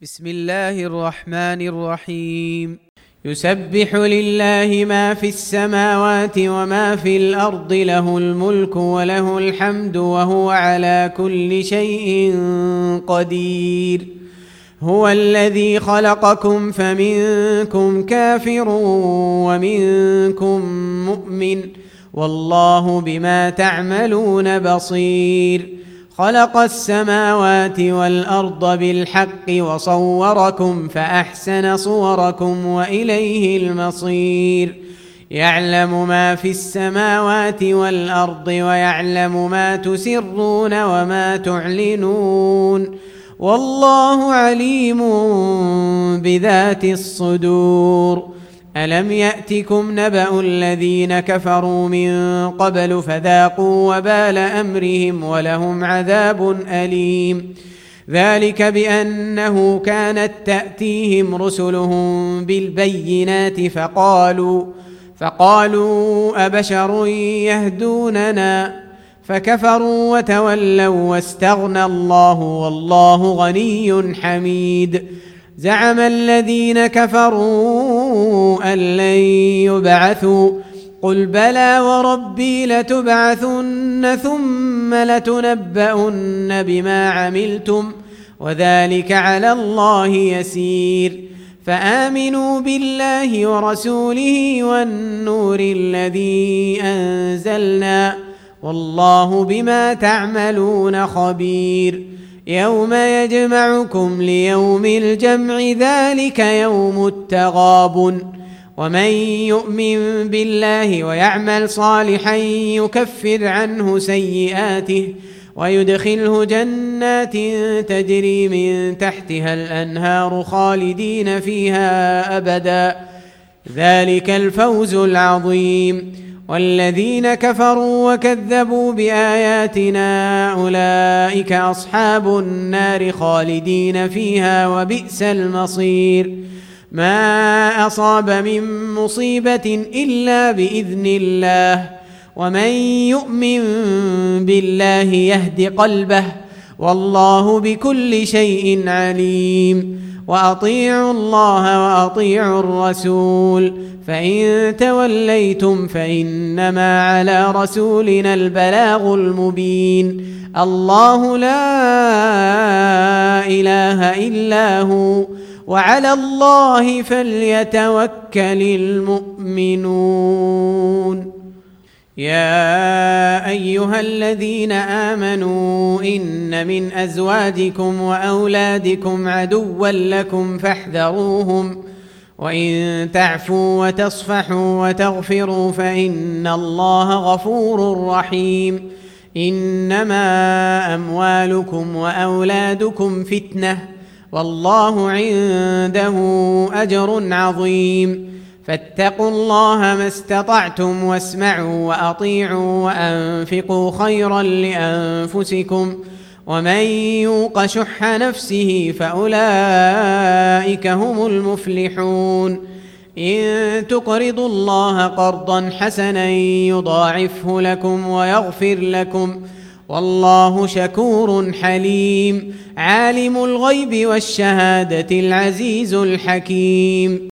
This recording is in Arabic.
بسم الله الرحمن الرحيم. يسبح لله ما في السماوات وما في الأرض، له الملك وله الحمد وهو على كل شيء قدير. هو الذي خلقكم فمنكم كافر ومنكم مؤمن، والله بما تعملون بصير. خلق السماوات والأرض بالحق وصوركم فأحسن صوركم وإليه المصير. يعلم ما في السماوات والأرض ويعلم ما تسرون وما تعلنون، والله عليم بذات الصدور. ألم يأتكم نبأ الذين كفروا من قبل فذاقوا وبال أمرهم ولهم عذاب أليم. ذلك بأنه كانت تأتيهم رسلهم بالبينات فقالوا أبشر يهدوننا، فكفروا وتولوا واستغنى الله والله غني حميد. زعم الذين كفروا أن لن يبعثوا، قل بلى وربي لتبعثن ثم لتنبؤن بما عملتم وذلك على الله يسير. فآمنوا بالله ورسوله والنور الذي أنزلنا، والله بما تعملون خبير. يوم يجمعكم ليوم الجمع، ذلك يوم التغابن. ومن يؤمن بالله ويعمل صالحا يكفر عنه سيئاته ويدخله جنات تجري من تحتها الأنهار خالدين فيها أبدا، ذلك الفوز العظيم. والذين كفروا وكذبوا بآياتنا أولئك أصحاب النار خالدين فيها وبئس المصير. ما أصاب من مصيبة إلا بإذن الله، ومن يؤمن بالله يهد قلبه، والله بكل شيء عليم. وأطيعوا الله وأطيعوا الرسول، فإن توليتم فإنما على رسولنا البلاغ المبين. الله لا إله إلا هو، وعلى الله فليتوكل المؤمنون. يا أيها الذين آمنوا إن من أزواجكم وأولادكم عدوا لكم فاحذروهم، وإن تعفوا وتصفحوا وتغفروا فإن الله غفور رحيم. إنما أموالكم وأولادكم فتنة، والله عنده أجر عظيم. فاتقوا الله ما استطعتم واسمعوا وأطيعوا وأنفقوا خيرا لأنفسكم، ومن يوق شح نفسه فأولئك هم المفلحون. إن تقرضوا الله قرضا حسنا يضاعفه لكم ويغفر لكم، والله شكور حليم. عالم الغيب والشهادة العزيز الحكيم.